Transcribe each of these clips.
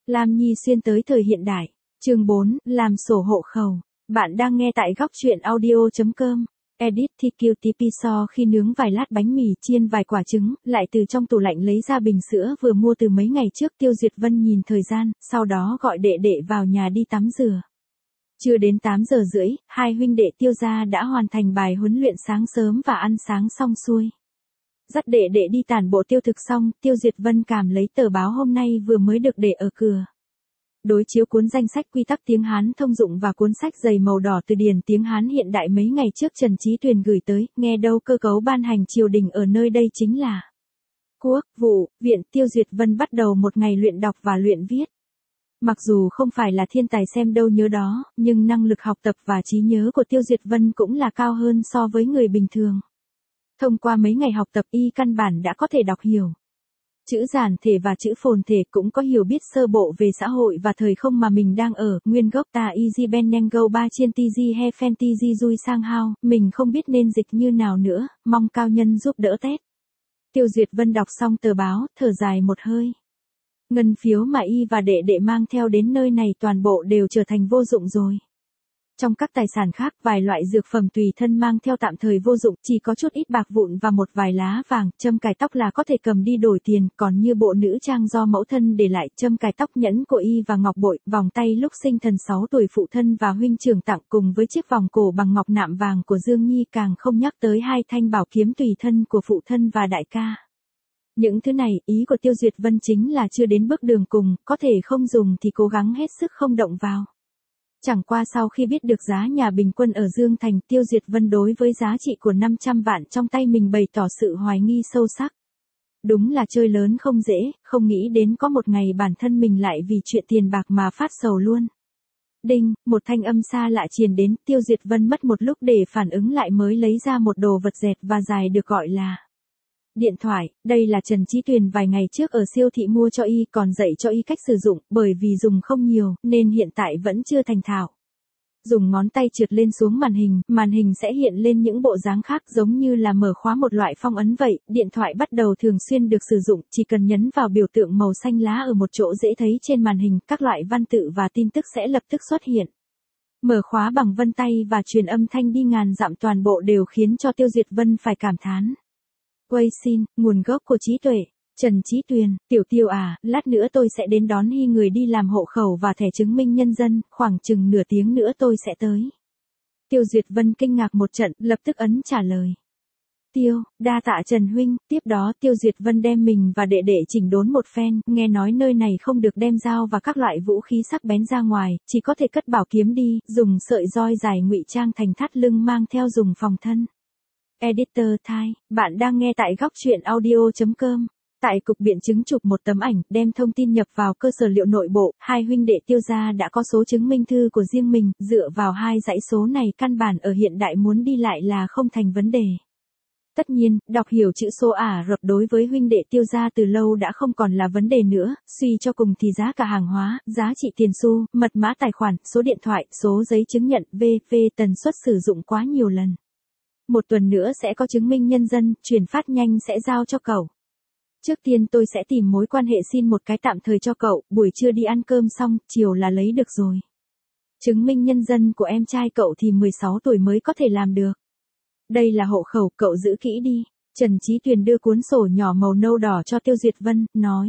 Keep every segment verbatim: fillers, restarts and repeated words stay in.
Lam Nhi xuyên tới thời hiện đại. Chương bốn, làm sổ hộ khẩu. Bạn đang nghe tại góc truyện audio chấm com. Edit thì kiu tí pi so khi nướng vài lát bánh mì chiên vài quả trứng, lại từ trong tủ lạnh lấy ra bình sữa vừa mua từ mấy ngày trước. Tiêu Duyệt Vân nhìn thời gian, sau đó gọi đệ đệ vào nhà đi tắm rửa. Chưa đến tám giờ rưỡi, hai huynh đệ Tiêu gia đã hoàn thành bài huấn luyện sáng sớm và ăn sáng xong xuôi. Dắt đệ đệ đi tản bộ tiêu thực xong, Tiêu Duyệt Vân cảm lấy tờ báo hôm nay vừa mới được để ở cửa. Đối chiếu cuốn danh sách quy tắc tiếng Hán thông dụng và cuốn sách dày màu đỏ từ điển tiếng Hán hiện đại mấy ngày trước Trần Chí Tuyền gửi tới, nghe đâu cơ cấu ban hành triều đình ở nơi đây chính là Quốc vụ viện. Tiêu Duyệt Vân bắt đầu một ngày luyện đọc và luyện viết. Mặc dù không phải là thiên tài xem đâu nhớ đó, nhưng năng lực học tập và trí nhớ của Tiêu Duyệt Vân cũng là cao hơn so với người bình thường. Thông qua mấy ngày học tập y căn bản đã có thể đọc hiểu chữ giản thể và chữ phồn thể, cũng có hiểu biết sơ bộ về xã hội và thời không mà mình đang ở. Nguyên gốc ta easy ben nengo ba chiên tg he phen tg dui sang hao, mình không biết nên dịch như nào nữa, mong cao nhân giúp đỡ tét. Tiêu Duyệt Vân đọc xong tờ báo, thở dài một hơi. Ngân phiếu mà y và đệ đệ mang theo đến nơi này toàn bộ đều trở thành vô dụng rồi. Trong các tài sản khác, vài loại dược phẩm tùy thân mang theo tạm thời vô dụng, chỉ có chút ít bạc vụn và một vài lá vàng. Châm cài tóc là có thể cầm đi đổi tiền, còn như bộ nữ trang do mẫu thân để lại, châm cài tóc, nhẫn của y và ngọc bội, vòng tay lúc sinh thần sáu tuổi phụ thân và huynh trưởng tặng, cùng với chiếc vòng cổ bằng ngọc nạm vàng của Dương Nhi, càng không nhắc tới hai thanh bảo kiếm tùy thân của phụ thân và đại ca. Những thứ này, ý của Tiêu Duyệt Vân chính là chưa đến bước đường cùng, có thể không dùng thì cố gắng hết sức không động vào. Chẳng qua sau khi biết được giá nhà bình quân ở Dương Thành, Tiêu Duyệt Vân đối với giá trị của năm trăm vạn trong tay mình bày tỏ sự hoài nghi sâu sắc. Đúng là chơi lớn không dễ, không nghĩ đến có một ngày bản thân mình lại vì chuyện tiền bạc mà phát sầu luôn. Đinh, một thanh âm xa lạ truyền đến. Tiêu Duyệt Vân mất một lúc để phản ứng lại mới lấy ra một đồ vật dẹt và dài được gọi là điện thoại. Đây là Trần Chí Tuyền vài ngày trước ở siêu thị mua cho y, còn dạy cho y cách sử dụng, bởi vì dùng không nhiều, nên hiện tại vẫn chưa thành thạo. Dùng ngón tay trượt lên xuống màn hình, màn hình sẽ hiện lên những bộ dáng khác giống như là mở khóa một loại phong ấn vậy. Điện thoại bắt đầu thường xuyên được sử dụng, chỉ cần nhấn vào biểu tượng màu xanh lá ở một chỗ dễ thấy trên màn hình, các loại văn tự và tin tức sẽ lập tức xuất hiện. Mở khóa bằng vân tay và truyền âm thanh đi ngàn dặm, toàn bộ đều khiến cho Tiêu Duyệt Vân phải cảm thán. Quay xin, nguồn gốc của trí tuệ. Trần Chí Tuyền, Tiểu Tiêu à, lát nữa tôi sẽ đến đón hy người đi làm hộ khẩu và thẻ chứng minh nhân dân, khoảng chừng nửa tiếng nữa tôi sẽ tới. Tiêu Duyệt Vân kinh ngạc một trận, lập tức ấn trả lời. Tiêu, đa tạ Trần huynh. Tiếp đó Tiêu Duyệt Vân đem mình và đệ đệ chỉnh đốn một phen, nghe nói nơi này không được đem dao và các loại vũ khí sắc bén ra ngoài, chỉ có thể cất bảo kiếm đi, dùng sợi roi dài ngụy trang thành thắt lưng mang theo dùng phòng thân. Editor Thai, bạn đang nghe tại góc truyện audio chấm com. Tại cục biện chứng chụp một tấm ảnh, đem thông tin nhập vào cơ sở liệu nội bộ, hai huynh đệ Tiêu gia đã có số chứng minh thư của riêng mình, dựa vào hai dãy số này căn bản ở hiện đại muốn đi lại là không thành vấn đề. Tất nhiên, đọc hiểu chữ số Ả Rập đối với huynh đệ Tiêu gia từ lâu đã không còn là vấn đề nữa, suy cho cùng thì giá cả hàng hóa, giá trị tiền xu, mật mã tài khoản, số điện thoại, số giấy chứng nhận, vân vân tần suất sử dụng quá nhiều lần. Một tuần nữa sẽ có chứng minh nhân dân, chuyển phát nhanh sẽ giao cho cậu. Trước tiên tôi sẽ tìm mối quan hệ xin một cái tạm thời cho cậu, buổi trưa đi ăn cơm xong, chiều là lấy được rồi. Chứng minh nhân dân của em trai cậu thì mười sáu tuổi mới có thể làm được. Đây là hộ khẩu, cậu giữ kỹ đi. Trần Chí Tuyền đưa cuốn sổ nhỏ màu nâu đỏ cho Tiêu Duyệt Vân, nói.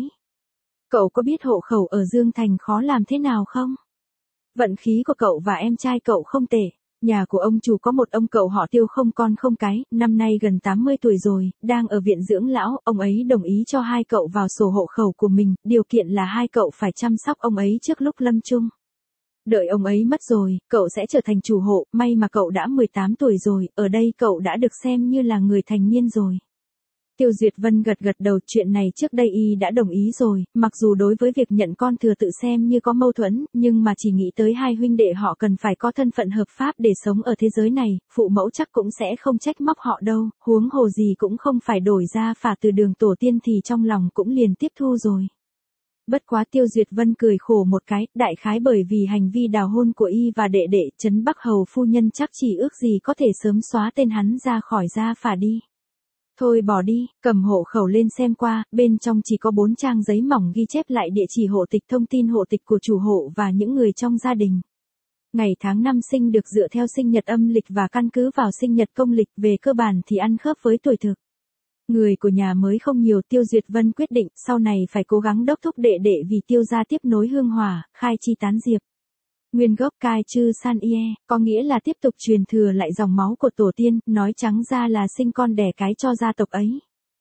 Cậu có biết hộ khẩu ở Dương Thành khó làm thế nào không? Vận khí của cậu và em trai cậu không tệ. Nhà của ông chủ có một ông cậu họ Tiêu không con không cái, năm nay gần tám mươi tuổi rồi, đang ở viện dưỡng lão, ông ấy đồng ý cho hai cậu vào sổ hộ khẩu của mình, điều kiện là hai cậu phải chăm sóc ông ấy trước lúc lâm chung. Đợi ông ấy mất rồi, cậu sẽ trở thành chủ hộ, may mà cậu đã mười tám tuổi rồi, ở đây cậu đã được xem như là người thành niên rồi. Tiêu Duyệt Vân gật gật đầu, chuyện này trước đây y đã đồng ý rồi, mặc dù đối với việc nhận con thừa tự xem như có mâu thuẫn, nhưng mà chỉ nghĩ tới hai huynh đệ họ cần phải có thân phận hợp pháp để sống ở thế giới này, phụ mẫu chắc cũng sẽ không trách móc họ đâu, huống hồ gì cũng không phải đổi ra phả từ đường tổ tiên thì trong lòng cũng liền tiếp thu rồi. Bất quá Tiêu Duyệt Vân cười khổ một cái, đại khái bởi vì hành vi đào hôn của y và đệ đệ, Trấn Bắc Hầu phu nhân chắc chỉ ước gì có thể sớm xóa tên hắn ra khỏi gia phả đi. Thôi bỏ đi, cầm hộ khẩu lên xem qua, bên trong chỉ có bốn trang giấy mỏng ghi chép lại địa chỉ hộ tịch, thông tin hộ tịch của chủ hộ và những người trong gia đình. Ngày tháng năm sinh được dựa theo sinh nhật âm lịch và căn cứ vào sinh nhật công lịch, về cơ bản thì ăn khớp với tuổi thực. Người của nhà mới không nhiều, Tiêu Duyệt Vân quyết định sau này phải cố gắng đốc thúc đệ đệ vì Tiêu gia tiếp nối hương hỏa, khai chi tán diệp. Nguyên gốc Cai Chư San Ie, có nghĩa là tiếp tục truyền thừa lại dòng máu của tổ tiên, nói trắng ra là sinh con đẻ cái cho gia tộc ấy.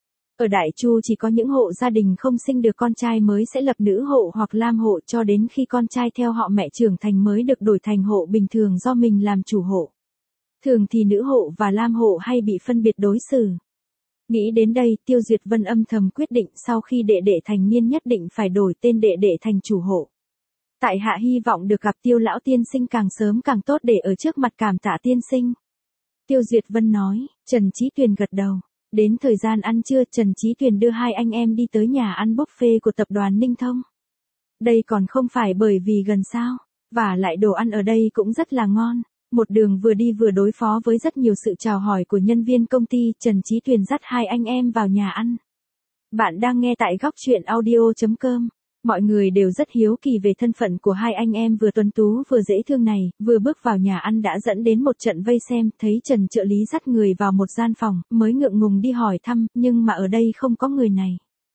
Ở Đại Chu chỉ có những hộ gia đình không sinh được con trai mới sẽ lập nữ hộ hoặc lam hộ cho đến khi con trai theo họ mẹ trưởng thành mới được đổi thành hộ bình thường do mình làm chủ hộ. Thường thì nữ hộ và lam hộ hay bị phân biệt đối xử. Nghĩ đến đây, Tiêu Duyệt Vân âm thầm quyết định sau khi đệ đệ thành niên nhất định phải đổi tên đệ đệ thành chủ hộ. Tại hạ hy vọng được gặp Tiêu lão tiên sinh càng sớm càng tốt để ở trước mặt cảm tạ tiên sinh. Tiêu Duyệt Vân nói. Trần Chí Tuyền gật đầu. Đến thời gian ăn trưa, Trần Chí Tuyền đưa hai anh em đi tới nhà ăn buffet của tập đoàn Ninh Thông. Đây còn không phải bởi vì gần sao, và lại đồ ăn ở đây cũng rất là ngon. Một đường vừa đi vừa đối phó với rất nhiều sự chào hỏi của nhân viên công ty, Trần Chí Tuyền dắt hai anh em vào nhà ăn. Bạn đang nghe tại góc truyện audio chấm com. Mọi người đều rất hiếu kỳ về thân phận của hai anh em vừa tuấn tú vừa dễ thương này, vừa bước vào nhà ăn đã dẫn đến một trận vây xem, thấy Trần trợ lý dắt người vào một gian phòng, mới ngượng ngùng đi hỏi thăm, nhưng mà ở đây không có người này.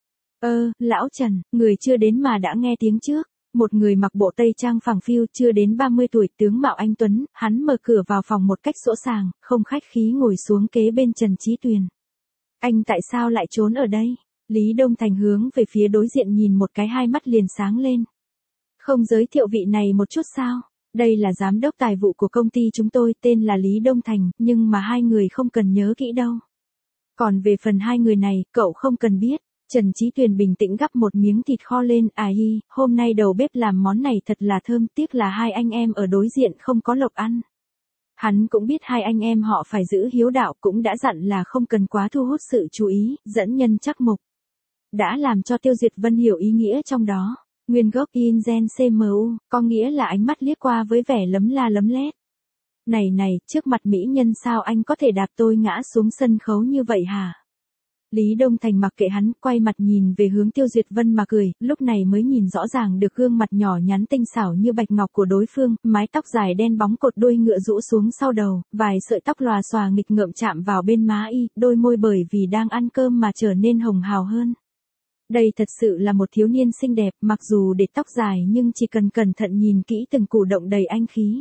Ơ, lão Trần, người chưa đến mà đã nghe tiếng trước. Một người mặc bộ tây trang phẳng phiu, chưa đến ba mươi tuổi, tướng mạo anh tuấn, hắn mở cửa vào phòng một cách sỗ sàng, không khách khí ngồi xuống kế bên Trần Chí Tuyền. Anh tại sao lại trốn ở đây? Lý Đông Thành hướng về phía đối diện nhìn một cái, hai mắt liền sáng lên. Không giới thiệu vị này một chút sao? Đây là giám đốc tài vụ của công ty chúng tôi, tên là Lý Đông Thành, nhưng mà hai người không cần nhớ kỹ đâu. Còn về phần hai người này, cậu không cần biết. Trần Chí Tuyền bình tĩnh gắp một miếng thịt kho lên, à hi, hôm nay đầu bếp làm món này thật là thơm, tiếc là hai anh em ở đối diện không có lộc ăn. Hắn cũng biết hai anh em họ phải giữ hiếu đạo, cũng đã dặn là không cần quá thu hút sự chú ý, dẫn nhân chắc mục. Đã làm cho Tiêu Duyệt Vân hiểu ý nghĩa trong đó. Nguyên gốc in gen xê em u, có nghĩa là ánh mắt liếc qua với vẻ lấm la lấm lét. Này này, trước mặt mỹ nhân sao anh có thể đạp tôi ngã xuống sân khấu như vậy hả? Lý Đông Thành mặc kệ hắn, quay mặt nhìn về hướng Tiêu Duyệt Vân mà cười, lúc này mới nhìn rõ ràng được gương mặt nhỏ nhắn tinh xảo như bạch ngọc của đối phương, mái tóc dài đen bóng cột đuôi ngựa rũ xuống sau đầu, vài sợi tóc lòa xòa nghịch ngợm chạm vào bên má y, đôi môi bởi vì đang ăn cơm mà trở nên hồng hào hơn. Đây thật sự là một thiếu niên xinh đẹp, mặc dù để tóc dài nhưng chỉ cần cẩn thận nhìn kỹ từng cử động đầy anh khí.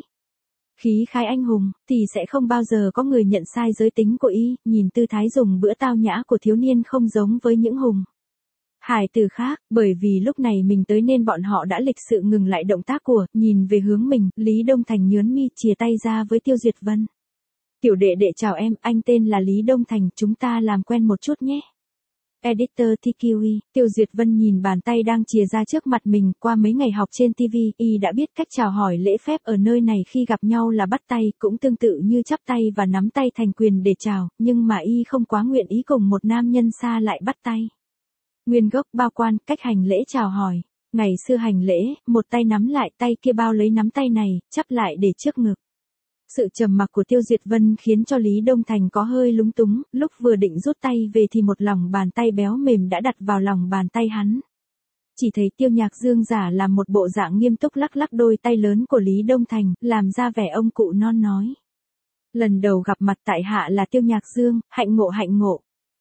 Khí khái anh hùng, thì sẽ không bao giờ có người nhận sai giới tính của y, nhìn tư thái dùng bữa tao nhã của thiếu niên không giống với những hùng hải tử khác, bởi vì lúc này mình tới nên bọn họ đã lịch sự ngừng lại động tác của, nhìn về hướng mình, Lý Đông Thành nhớn mi chìa tay ra với Tiêu Duyệt Vân. Tiểu đệ đệ chào em, anh tên là Lý Đông Thành, chúng ta làm quen một chút nhé. Editor tê quy i, Tiêu Duyệt Vân nhìn bàn tay đang chìa ra trước mặt mình, qua mấy ngày học trên ti vi, y đã biết cách chào hỏi lễ phép ở nơi này, khi gặp nhau là bắt tay, cũng tương tự như chắp tay và nắm tay thành quyền để chào, nhưng mà y không quá nguyện ý cùng một nam nhân xa lại bắt tay. Nguyên gốc bao quan, cách hành lễ chào hỏi. Ngày xưa hành lễ, một tay nắm lại, tay kia bao lấy nắm tay này, chắp lại để trước ngực. Sự trầm mặc của Tiêu Duyệt Vân khiến cho Lý Đông Thành có hơi lúng túng, lúc vừa định rút tay về thì một lòng bàn tay béo mềm đã đặt vào lòng bàn tay hắn. Chỉ thấy Tiêu Nhạc Dương giả làm một bộ dạng nghiêm túc lắc lắc đôi tay lớn của Lý Đông Thành, làm ra vẻ ông cụ non nói. Lần đầu gặp mặt tại hạ là Tiêu Nhạc Dương, hạnh ngộ hạnh ngộ.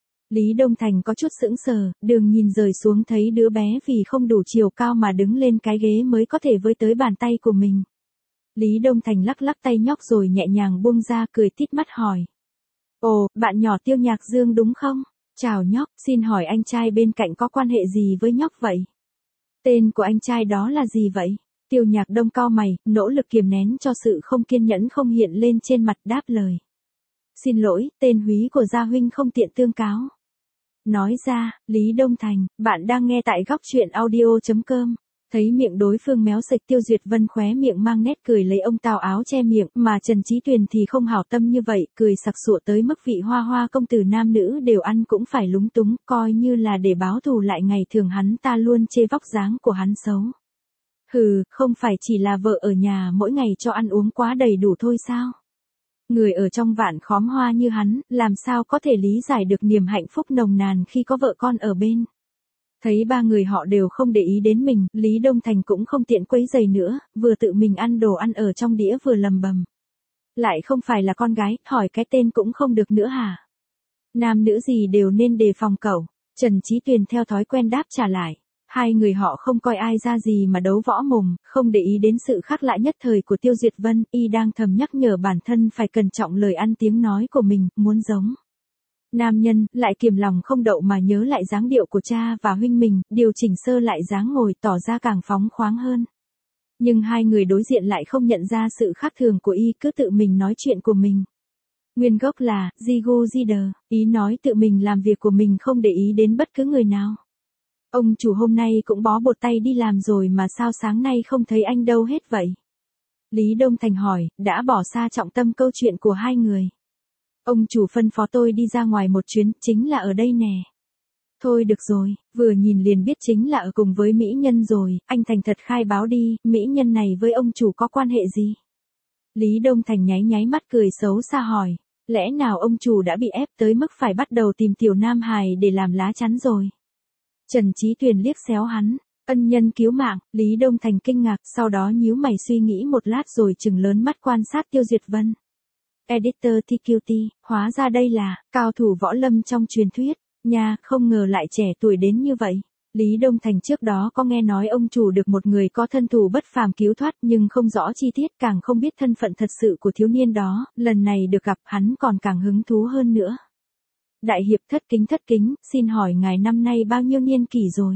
Lý Đông Thành có chút sững sờ, đường nhìn rời xuống thấy đứa bé vì không đủ chiều cao mà đứng lên cái ghế mới có thể với tới bàn tay của mình. Lý Đông Thành lắc lắc tay nhóc rồi nhẹ nhàng buông ra, cười tít mắt hỏi. Ồ, bạn nhỏ Tiêu Nhạc Dương đúng không? Chào nhóc, xin hỏi anh trai bên cạnh có quan hệ gì với nhóc vậy? Tên của anh trai đó là gì vậy? Tiêu Nhạc Đông cau mày, nỗ lực kiềm nén cho sự không kiên nhẫn không hiện lên trên mặt, đáp lời. Xin lỗi, tên húy của gia huynh không tiện tương cáo. Nói ra, Lý Đông Thành, bạn đang nghe tại góc truyện audio chấm com. Thấy miệng đối phương méo sạch, Tiêu Duyệt Vân khóe miệng mang nét cười lấy ông tào áo che miệng, mà Trần Chí Tuyền thì không hảo tâm như vậy, cười sặc sụa tới mức vị hoa hoa công tử nam nữ đều ăn cũng phải lúng túng, coi như là để báo thù lại ngày thường hắn ta luôn chê vóc dáng của hắn xấu. Hừ, không phải chỉ là vợ ở nhà mỗi ngày cho ăn uống quá đầy đủ thôi sao? Người ở trong vạn khóm hoa như hắn, làm sao có thể lý giải được niềm hạnh phúc nồng nàn khi có vợ con ở bên. Thấy ba người họ đều không để ý đến mình, Lý Đông Thành cũng không tiện quấy giày nữa, vừa tự mình ăn đồ ăn ở trong đĩa vừa lầm bầm. Lại không phải là con gái, hỏi cái tên cũng không được nữa hả? Nam nữ gì đều nên đề phòng cậu. Trần Chí Tuyền theo thói quen đáp trả lại. Hai người họ không coi ai ra gì mà đấu võ mồm, không để ý đến sự khác lạ nhất thời của Tiêu Duyệt Vân, y đang thầm nhắc nhở bản thân phải cẩn trọng lời ăn tiếng nói của mình, muốn giống nam nhân, lại kiềm lòng không đậu mà nhớ lại dáng điệu của cha và huynh mình, điều chỉnh sơ lại dáng ngồi tỏ ra càng phóng khoáng hơn. Nhưng hai người đối diện lại không nhận ra sự khác thường của y, cứ tự mình nói chuyện của mình. Nguyên gốc là, Jigu Jider, ý nói tự mình làm việc của mình không để ý đến bất cứ người nào. Ông chủ hôm nay cũng bó bột tay đi làm rồi mà sao sáng nay không thấy anh đâu hết vậy? Lý Đông Thành hỏi, đã bỏ xa trọng tâm câu chuyện của hai người. Ông chủ phân phó tôi đi ra ngoài một chuyến, chính là ở đây nè. Thôi được rồi, vừa nhìn liền biết chính là ở cùng với mỹ nhân rồi, anh thành thật khai báo đi, mỹ nhân này với ông chủ có quan hệ gì? Lý Đông Thành nháy nháy mắt cười xấu xa hỏi, lẽ nào ông chủ đã bị ép tới mức phải bắt đầu tìm tiểu nam hài để làm lá chắn rồi? Trần Chí Tuyền liếc xéo hắn, ân nhân cứu mạng, Lý Đông Thành kinh ngạc, sau đó nhíu mày suy nghĩ một lát rồi trừng lớn mắt quan sát Tiêu Duyệt Vân. Editor tê quy tê, hóa ra đây là, cao thủ võ lâm trong truyền thuyết, nha, không ngờ lại trẻ tuổi đến như vậy. Lý Đông Thành trước đó có nghe nói ông chủ được một người có thân thủ bất phàm cứu thoát nhưng không rõ chi tiết, càng không biết thân phận thật sự của thiếu niên đó, lần này được gặp hắn còn càng hứng thú hơn nữa. Đại hiệp thất kính thất kính, xin hỏi ngài năm nay bao nhiêu niên kỷ rồi?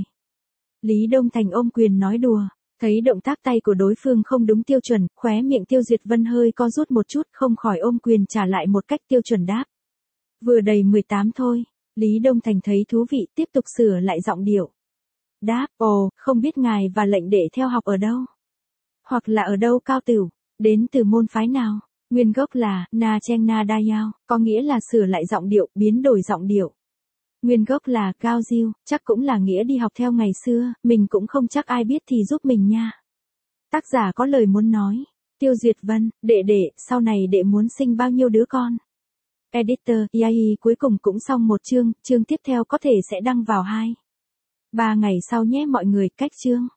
Lý Đông Thành ôm quyền nói đùa, thấy động tác tay của đối phương không đúng tiêu chuẩn, khóe miệng Tiêu Duyệt Vân hơi co rút một chút, không khỏi ôm quyền trả lại một cách tiêu chuẩn đáp. Vừa đầy mười tám thôi, Lý Đông Thành thấy thú vị, tiếp tục sửa lại giọng điệu. Đáp, ồ, không biết ngài và lệnh đệ theo học ở đâu? Hoặc là ở đâu cao tửu, đến từ môn phái nào? Nguyên gốc là, Na Cheng Na Dayao, có nghĩa là sửa lại giọng điệu, biến đổi giọng điệu. Nguyên gốc là, Cao Diêu, chắc cũng là nghĩa đi học theo ngày xưa, mình cũng không chắc ai biết thì giúp mình nha. Tác giả có lời muốn nói. Tiêu Duyệt Vân, đệ đệ, sau này đệ muốn sinh bao nhiêu đứa con? Editor, Yai, cuối cùng cũng xong một chương, chương tiếp theo có thể sẽ đăng vào hai. Ba ngày sau nhé mọi người, cách chương.